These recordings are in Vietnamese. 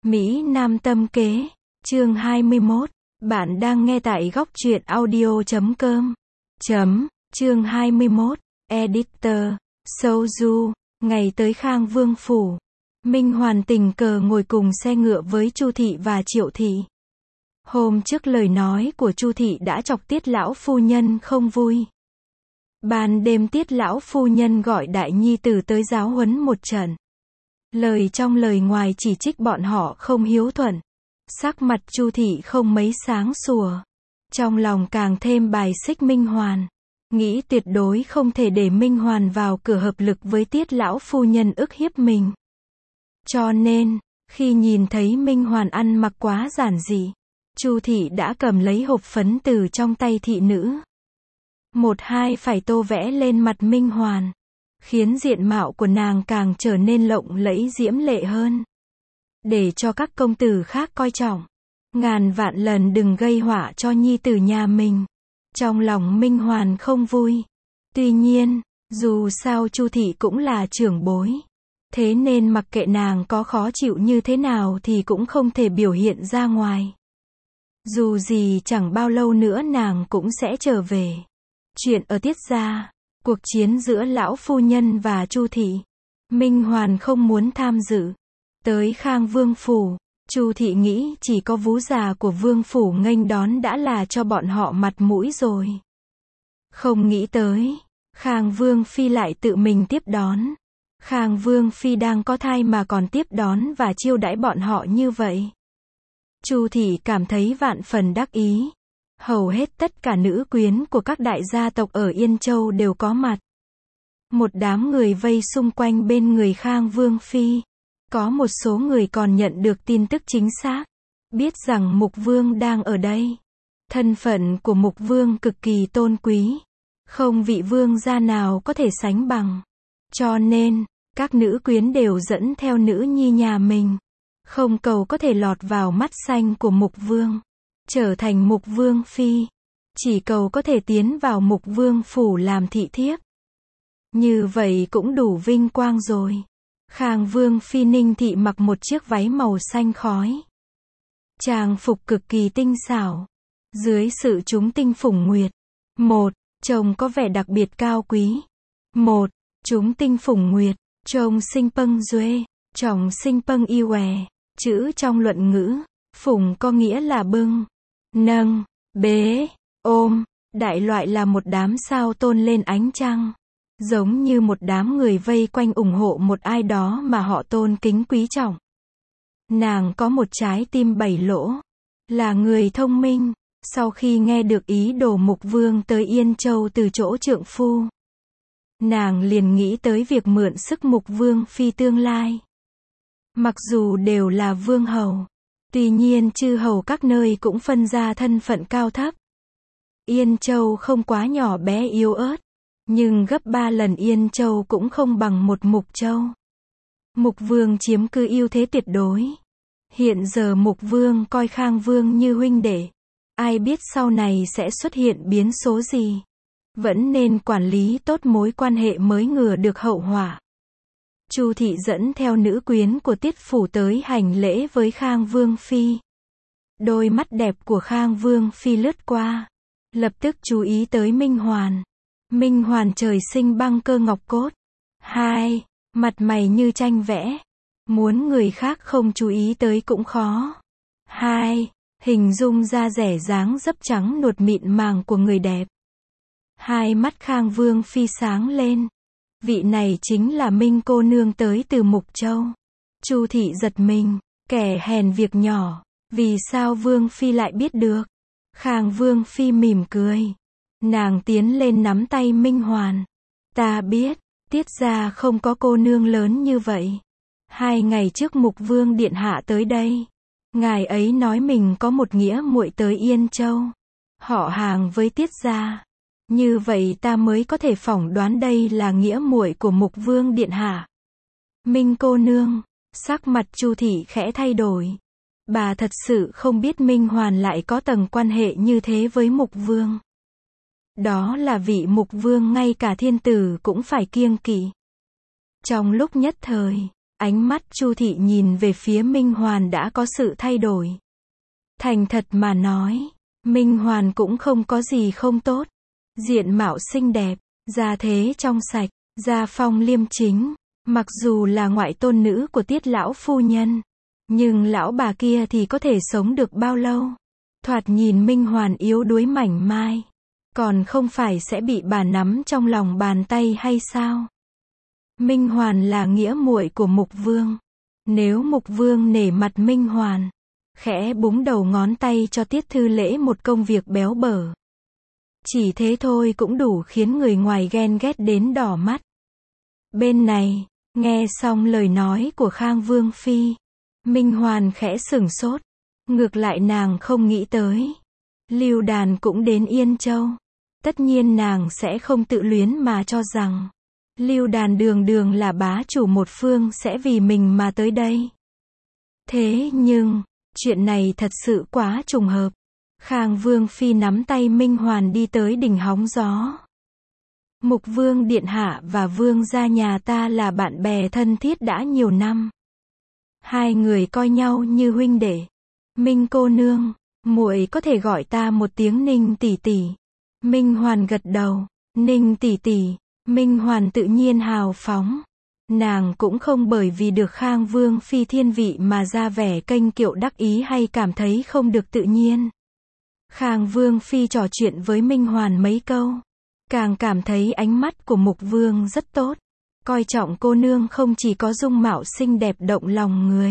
Mỹ Nam tâm kế, chương 21. Bạn đang nghe tại góc truyện audio.com. Chương 21. Editor, Soju. Ngày tới Khang Vương phủ, Minh Hoàn tình cờ ngồi cùng xe ngựa với Chu thị và Triệu thị. Hôm trước lời nói của Chu thị đã chọc Tiết lão phu nhân không vui. Ban đêm Tiết lão phu nhân gọi đại nhi tử tới giáo huấn một trận. Lời trong lời ngoài chỉ trích bọn họ không hiếu thuận. Sắc mặt Chu thị không mấy sáng sủa. Trong lòng càng thêm bài xích Minh Hoàn. Nghĩ tuyệt đối không thể để Minh Hoàn vào cửa hợp lực với Tiết lão phu nhân ức hiếp mình. Cho nên, khi nhìn thấy Minh Hoàn ăn mặc quá giản dị, Chu thị đã cầm lấy hộp phấn từ trong tay thị nữ. Một hai phải tô vẽ lên mặt Minh Hoàn, khiến diện mạo của nàng càng trở nên lộng lẫy diễm lệ hơn. Để cho các công tử khác coi trọng. Ngàn vạn lần đừng gây họa cho nhi tử nhà mình. Trong lòng Minh Hoàn không vui. Tuy nhiên, dù sao Chu thị cũng là trưởng bối. Thế nên mặc kệ nàng có khó chịu như thế nào thì cũng không thể biểu hiện ra ngoài. Dù gì chẳng bao lâu nữa nàng cũng sẽ trở về. Chuyện ở Tiết gia, cuộc chiến giữa lão phu nhân và Chu thị, Minh Hoàn không muốn tham dự. Tới Khang Vương phủ, Chu thị nghĩ chỉ có vú già của Vương phủ nghênh đón đã là cho bọn họ mặt mũi rồi. Không nghĩ tới, Khang Vương phi lại tự mình tiếp đón. Khang Vương phi đang có thai mà còn tiếp đón và chiêu đãi bọn họ như vậy. Chu thị cảm thấy vạn phần đắc ý. Hầu hết tất cả nữ quyến của các đại gia tộc ở Yên Châu đều có mặt. Một đám người vây xung quanh bên người Khang Vương phi. Có một số người còn nhận được tin tức chính xác. Biết rằng Mục Vương đang ở đây. Thân phận của Mục Vương cực kỳ tôn quý. Không vị vương gia nào có thể sánh bằng. Cho nên, các nữ quyến đều dẫn theo nữ nhi nhà mình. Không cầu có thể lọt vào mắt xanh của Mục Vương. Trở thành Mục Vương phi. Chỉ cầu có thể tiến vào Mục Vương phủ làm thị thiếp. Như vậy cũng đủ vinh quang rồi. Khang Vương phi Ninh thị mặc một chiếc váy màu xanh khói. Trang phục cực kỳ tinh xảo. Dưới sự chúng tinh phủng nguyệt. Một, trông có vẻ đặc biệt cao quý. Một, chúng tinh phủng nguyệt, trông sinh pâng duê, trông sinh pâng yêu què. Chữ trong luận ngữ, phủng có nghĩa là bưng, nâng, bế, ôm. Đại loại là một đám sao tôn lên ánh trăng. Giống như một đám người vây quanh ủng hộ một ai đó mà họ tôn kính quý trọng. Nàng có một trái tim 7 lỗ. Là người thông minh. Sau khi nghe được ý đồ Mục Vương tới Yên Châu từ chỗ trượng phu, nàng liền nghĩ tới việc mượn sức Mục Vương phi tương lai. Mặc dù đều là vương hầu, tuy nhiên chư hầu các nơi cũng phân ra thân phận cao thấp. Yên Châu không quá nhỏ bé yếu ớt, nhưng gấp 3 lần Yên Châu cũng không bằng một Mục Châu. Mục Vương chiếm cứ ưu thế tuyệt đối. Hiện giờ Mục Vương coi Khang Vương như huynh đệ. Ai biết sau này sẽ xuất hiện biến số gì. Vẫn nên quản lý tốt mối quan hệ mới ngừa được hậu họa. Chu thị dẫn theo nữ quyến của Tiết phủ tới hành lễ với Khang Vương phi. Đôi mắt đẹp của Khang Vương phi lướt qua, lập tức chú ý tới Minh Hoàn. Minh Hoàn trời sinh băng cơ ngọc cốt. Hai, mặt mày như tranh vẽ. Muốn người khác không chú ý tới cũng khó. Hai, hình dung da rẻ dáng dấp trắng nuột mịn màng của người đẹp. Hai mắt Khang Vương phi sáng lên. Vị này chính là Minh cô nương tới từ Mục Châu. Chu thị giật mình. Kẻ hèn việc nhỏ. Vì sao Vương phi lại biết được? Khang Vương phi mỉm cười. Nàng tiến lên nắm tay Minh Hoàn. Ta biết, Tiết gia không có cô nương lớn như vậy. 2 ngày trước Mục Vương điện hạ tới đây. Ngài ấy nói mình có một nghĩa muội tới Yên Châu. Họ hàng với Tiết gia. Như vậy ta mới có thể phỏng đoán đây là nghĩa muội của Mục Vương điện hạ. Minh cô nương, sắc mặt Chu thị khẽ thay đổi. Bà thật sự không biết Minh Hoàn lại có tầng quan hệ như thế với Mục Vương. Đó là vị Mục Vương ngay cả thiên tử cũng phải kiêng kỵ. Trong lúc nhất thời, Ánh mắt Chu Thị nhìn về phía Minh Hoàn đã có sự thay đổi. Thành thật mà nói, Minh Hoàn cũng không có gì không tốt. Diện mạo xinh đẹp, gia thế trong sạch, gia phong liêm chính, mặc dù là ngoại tôn nữ của Tiết lão phu nhân, nhưng lão bà kia thì có thể sống được bao lâu? Thoạt nhìn Minh Hoàn yếu đuối mảnh mai, còn không phải sẽ bị bà nắm trong lòng bàn tay hay sao? Minh Hoàn là nghĩa muội của Mục Vương. Nếu Mục Vương nể mặt Minh Hoàn, khẽ búng đầu ngón tay cho Tiết Thư Lễ một công việc béo bở, chỉ thế thôi cũng đủ khiến người ngoài ghen ghét đến đỏ mắt. Bên này, nghe xong lời nói của Khang Vương Phi, Minh Hoàn khẽ sửng sốt. Ngược lại nàng không nghĩ tới, Lưu Đàn cũng đến Yên Châu. Tất nhiên nàng sẽ không tự luyến mà cho rằng Lưu Đàn đường đường là bá chủ một phương sẽ vì mình mà tới đây. Thế nhưng, chuyện này thật sự quá trùng hợp. Khang Vương Phi nắm tay Minh Hoàn đi tới đỉnh hóng gió. Mục Vương Điện Hạ và Vương gia nhà ta là bạn bè thân thiết đã nhiều năm. Hai người coi nhau như huynh đệ. Minh cô nương, muội có thể gọi ta một tiếng Ninh tỷ tỷ. Minh Hoàn gật đầu. Ninh tỷ tỷ. Minh Hoàn tự nhiên hào phóng. Nàng cũng không bởi vì được Khang Vương Phi thiên vị mà ra vẻ kênh kiệu đắc ý hay cảm thấy không được tự nhiên. Khang Vương Phi trò chuyện với Minh Hoàn mấy câu, càng cảm thấy ánh mắt của Mục Vương rất tốt. Coi trọng cô nương không chỉ có dung mạo xinh đẹp động lòng người,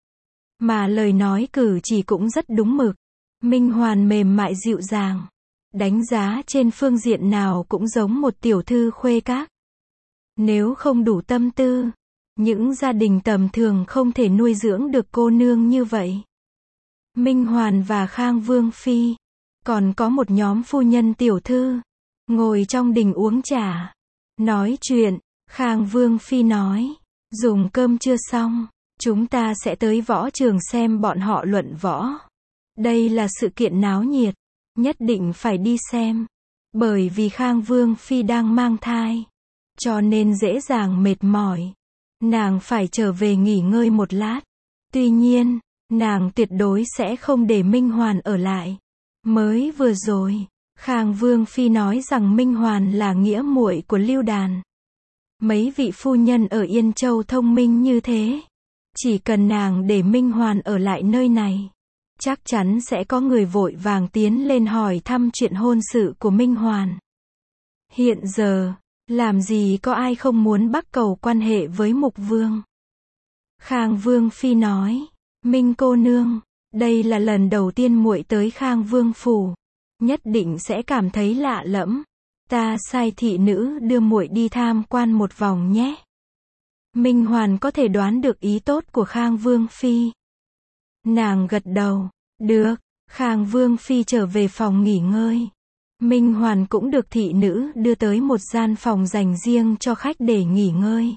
mà lời nói cử chỉ cũng rất đúng mực. Minh Hoàn mềm mại dịu dàng, đánh giá trên phương diện nào cũng giống một tiểu thư khuê các. Nếu không đủ tâm tư, những gia đình tầm thường không thể nuôi dưỡng được cô nương như vậy. Minh Hoàn và Khang Vương Phi, còn có một nhóm phu nhân tiểu thư, ngồi trong đình uống trà, nói chuyện. Khang Vương Phi nói, dùng cơm chưa xong, chúng ta sẽ tới võ trường xem bọn họ luận võ. Đây là sự kiện náo nhiệt, nhất định phải đi xem. Bởi vì Khang Vương Phi đang mang thai, cho nên dễ dàng mệt mỏi. Nàng phải trở về nghỉ ngơi một lát. Tuy nhiên, nàng tuyệt đối sẽ không để Minh Hoàn ở lại. Mới vừa rồi, Khang Vương Phi nói rằng Minh Hoàn là nghĩa muội của Lưu Đàn. Mấy vị phu nhân ở Yên Châu thông minh như thế. Chỉ cần nàng để Minh Hoàn ở lại nơi này, chắc chắn sẽ có người vội vàng tiến lên hỏi thăm chuyện hôn sự của Minh Hoàn. Hiện giờ, làm gì có ai không muốn bắt cầu quan hệ với Mục Vương. Khang Vương Phi nói, Minh cô nương, đây là lần đầu tiên muội tới Khang Vương phủ, nhất định sẽ cảm thấy lạ lẫm. Ta sai thị nữ đưa muội đi tham quan một vòng nhé. Minh Hoàn có thể đoán được ý tốt của Khang Vương Phi. Nàng gật đầu, được. Khang Vương Phi trở về phòng nghỉ ngơi. Minh Hoàn cũng được thị nữ đưa tới một gian phòng dành riêng cho khách để nghỉ ngơi.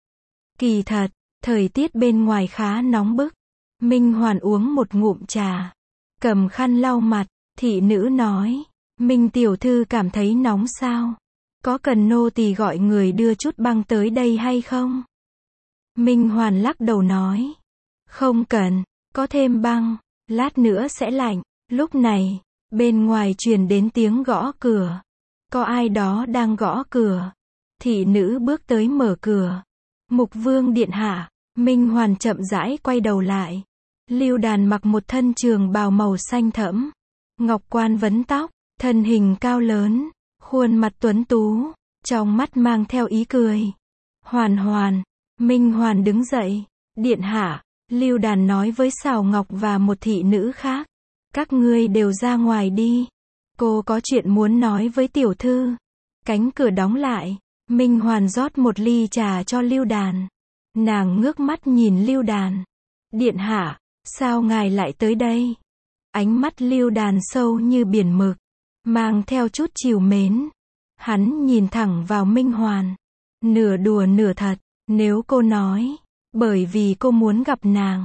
Kỳ thật, thời tiết bên ngoài khá nóng bức. Minh Hoàn uống một ngụm trà, cầm khăn lau mặt, thị nữ nói, Minh tiểu thư cảm thấy nóng sao? Có cần nô tỳ gọi người đưa chút băng tới đây hay không? Minh Hoàn lắc đầu nói, không cần, có thêm băng, lát nữa sẽ lạnh. Lúc này, bên ngoài truyền đến tiếng gõ cửa. Có ai đó đang gõ cửa. Thị nữ bước tới mở cửa. Mục Vương điện hạ. Minh Hoàn chậm rãi quay đầu lại. Lưu Đàn mặc một thân trường bào màu xanh thẫm, ngọc quan vấn tóc, thân hình cao lớn, khuôn mặt tuấn tú, trong mắt mang theo ý cười. Hoàn Hoàn. Minh Hoàn đứng dậy. Điện hạ. Lưu Đàn nói với Sào Ngọc và một thị nữ khác. Các ngươi đều ra ngoài đi. Cô có chuyện muốn nói với tiểu thư. Cánh cửa đóng lại. Minh Hoàn rót một ly trà cho Lưu Đàn. Nàng ngước mắt nhìn Lưu Đàn. Điện hạ, sao ngài lại tới đây? Ánh mắt Lưu Đàn sâu như biển mực, mang theo chút trìu mến. Hắn nhìn thẳng vào Minh Hoàn. Nửa đùa nửa thật. Nếu cô nói, bởi vì cô muốn gặp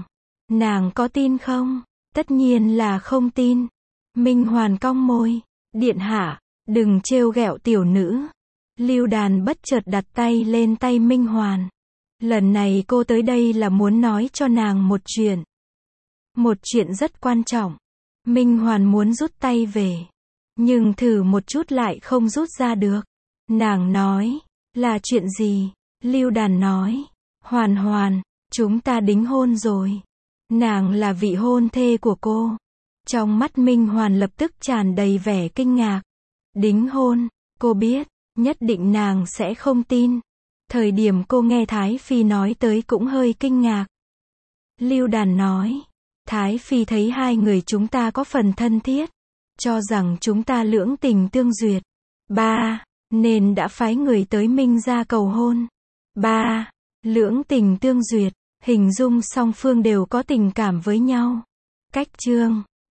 nàng có tin không? Tất nhiên là không tin. Minh Hoàn cong môi. Điện hạ, đừng trêu ghẹo tiểu nữ. Lưu Đàn bất chợt đặt tay lên tay Minh Hoàn. Lần này cô tới đây là muốn nói cho nàng một chuyện. Một chuyện rất quan trọng. Minh Hoàn muốn rút tay về. Nhưng thử một chút lại không rút ra được. Nàng nói, là chuyện gì? Lưu Đàn nói, Hoàn Hoàn, chúng ta đính hôn rồi. Nàng là vị hôn thê của cô. Trong mắt Minh Hoàn lập tức tràn đầy vẻ kinh ngạc. Đính hôn, cô biết, nhất định nàng sẽ không tin. Thời điểm cô nghe Thái Phi nói tới cũng hơi kinh ngạc. Lưu Đàn nói, Thái Phi thấy hai người chúng ta có phần thân thiết, cho rằng chúng ta lưỡng tình tương duyệt. Ba, nên đã phái người tới Minh gia cầu hôn. Ba, lưỡng tình tương duyệt, hình dung song phương đều có tình cảm với nhau. Cách chương